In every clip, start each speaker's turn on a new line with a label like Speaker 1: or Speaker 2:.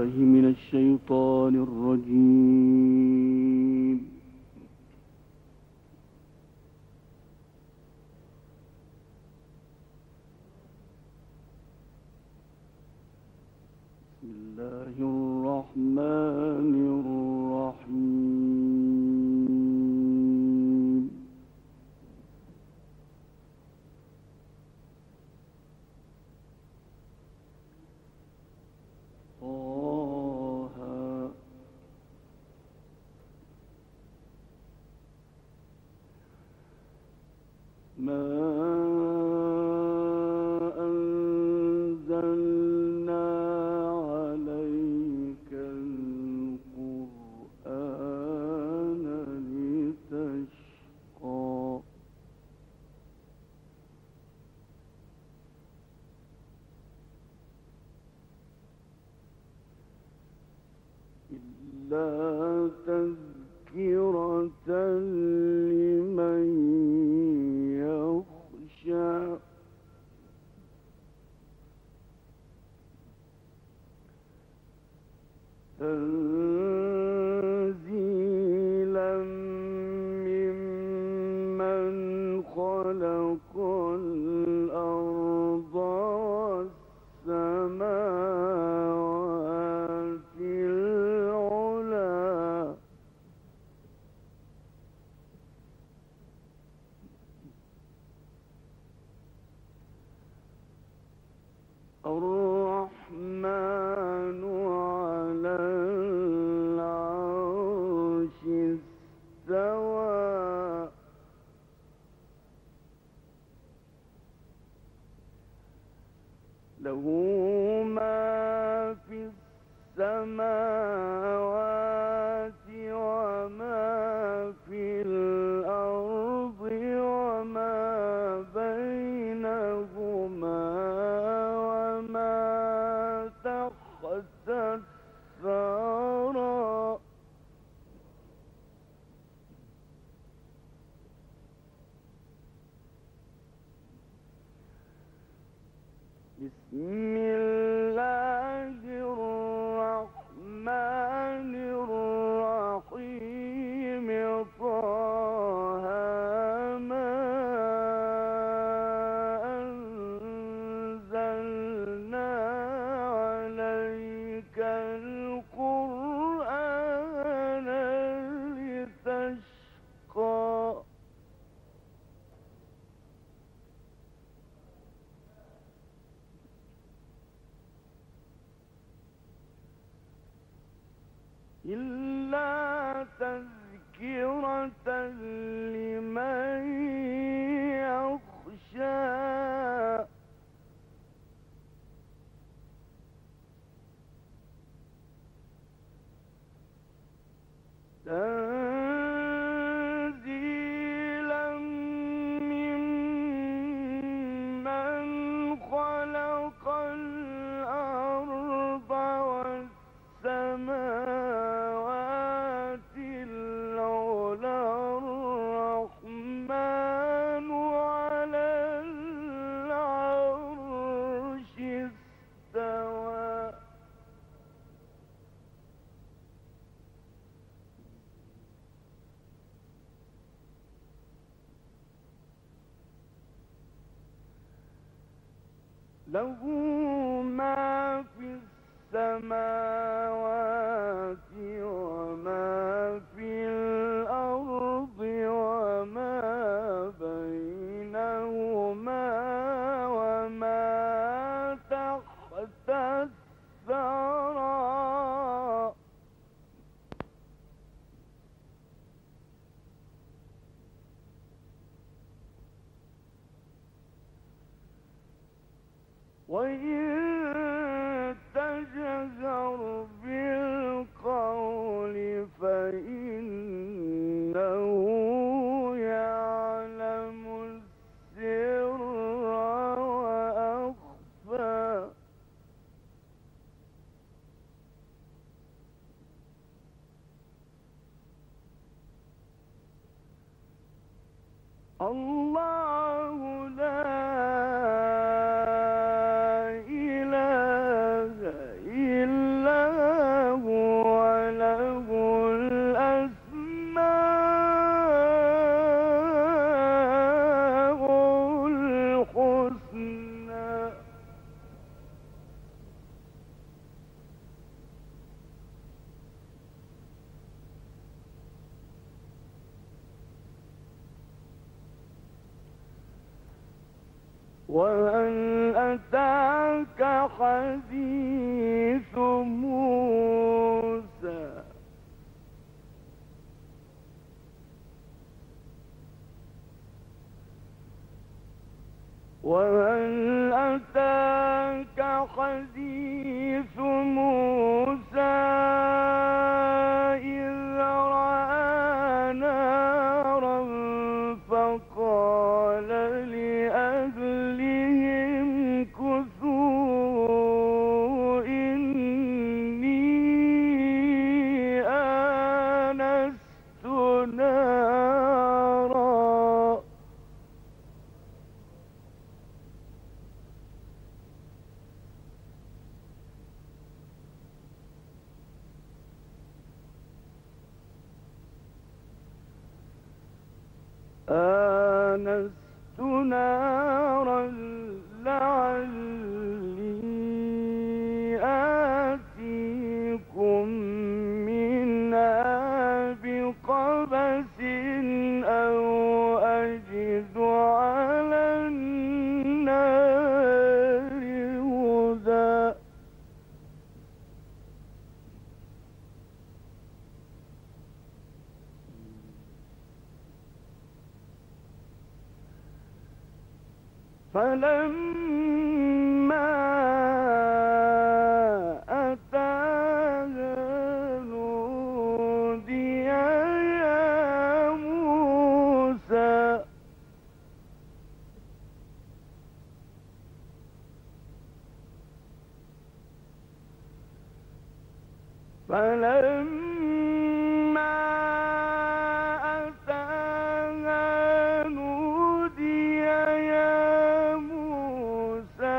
Speaker 1: بالله من الشيطان الرجيم. بسم الله الرحمن الرحيم. طه ما أنزلنا عليك القرآن لتشقى إلا تذكرة لمن يخشى تنزيلا ممن خلق الأرض والسماوات العلى الرحمن على العرش استوى له ما في السماوات وما في الأرض وما بينهما وما تحت الثرى بسم الله الرحمن الرحيم. طه ما أنزلنا عليك القرآن لتشقى إلا تذكرة لمن يخشى تنزيلا ممن خلق الأرض والسماوات العلى الرحمن على العرش استوى له ما في السماوات وما في الأرض وما بينهما وما تحت الثرى وإن تجهر بالقول فإنه يعلم السر وأخفى الله لا إله إلا وهل أتاك حديث موسى وهل أتاك حديث موسى إذ رأى نارا فقال لأهلهم كثوا إني آنست نارا لعلي آتيكم منها بقبس أو أجد على النار هدى فلما أتاها نودي يا موسى فلما أتاها نودي يا موسى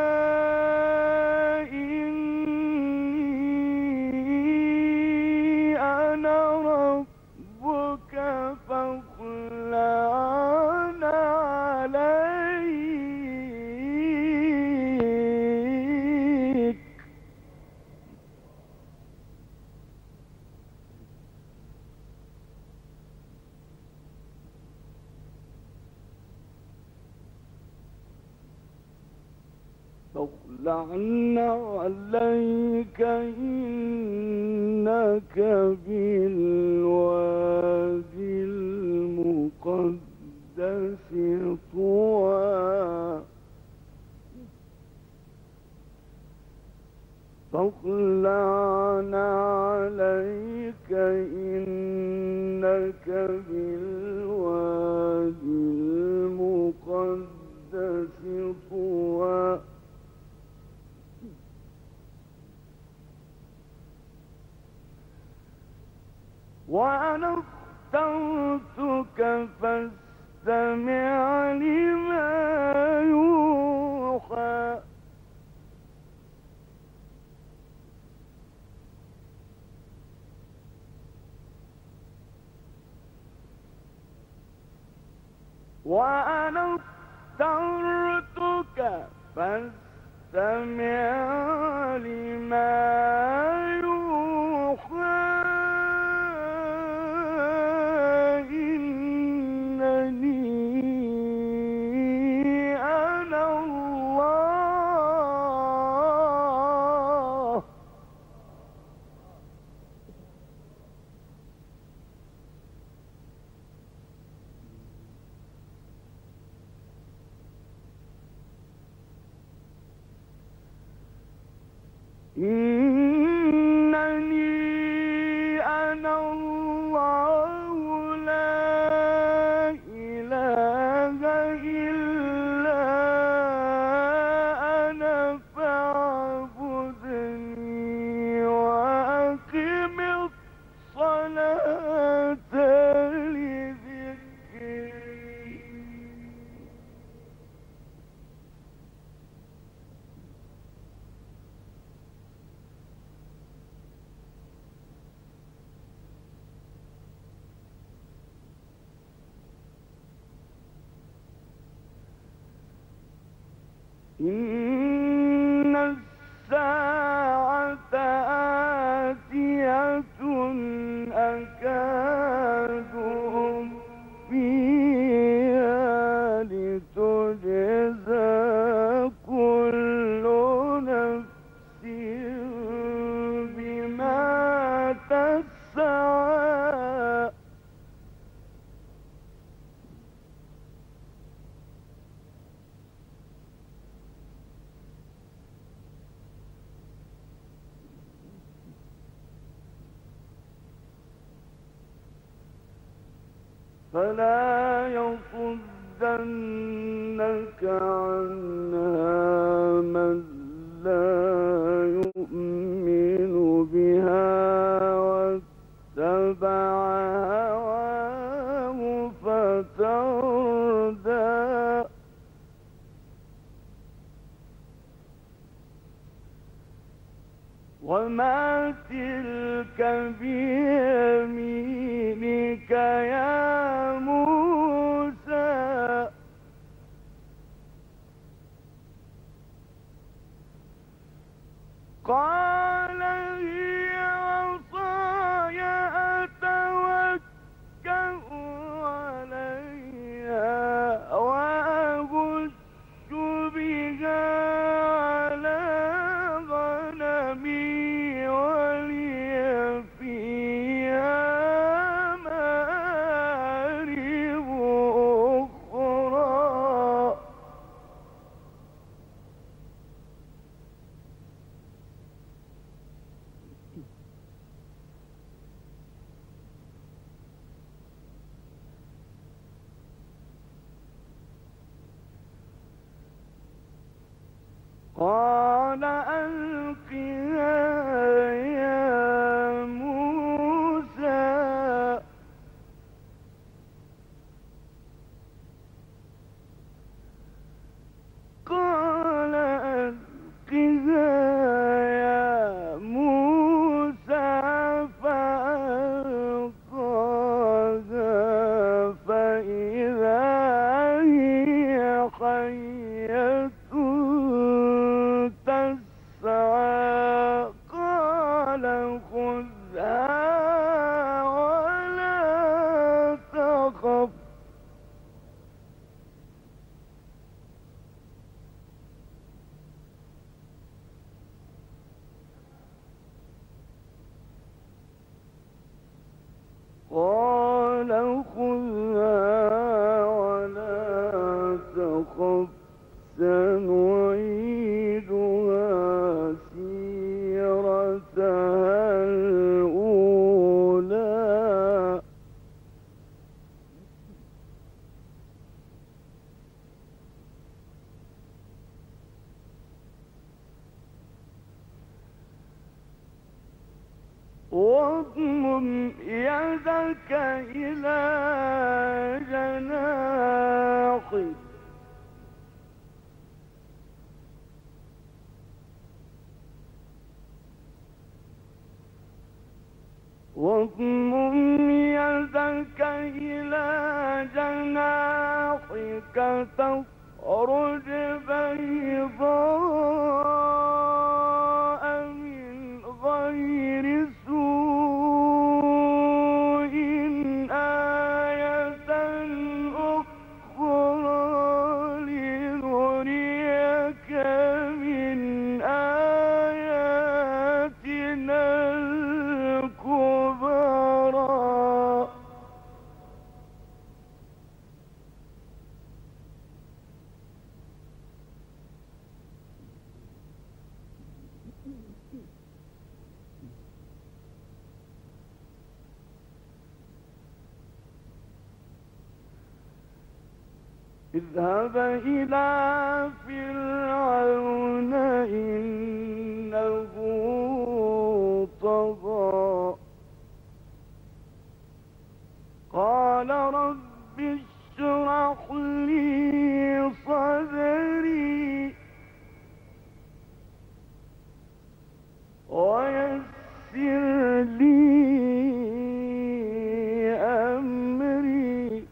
Speaker 1: إني أنا ربك فاخلع عليك فاخلعن عليك إنك بالوادي المقدس طوى فاخلعن عليك إنك بالوادي المقدس طوى وأنا اخترتك فاستمع لما يوحى وأنا اخترتك فاستمع لما يوحى إنني أنا الله إنني أنا الله لا إله إلا أنا فاعبدني وأقم الصلاة لذكري إن الساعة آتية أكاد أخفيها لتجزى فلا يصدنك عنها من لا يؤمن بها واتبع هواه فتردى وما تلك بيمينك يا موسى قال هي عصاي أتوكأ عليها وأهش بها على غنمي ولي فيها مآرب أخرى قال ألقها يا موسى قال ألقها يا موسى فألقاها فإذا هي حية تسعى قال خذها ولا تخف قال خذها ولا تخف سنعيدها سيرتها الأولى واضمم يدك إلى جناحك واضمم يدك إلى جناحك تخرج بيضاء من غير سوء آية أخرى لنريك من آياتنا الكبرى اذهب إلى فرعون إنه طغى قال رب اشرح لي صدري ويسر لي أمري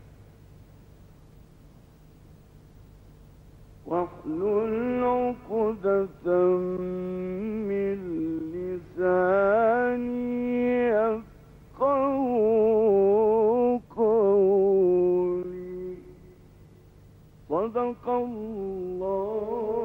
Speaker 1: واحلل عقدة من لساني يفقهوا قولي صدق الله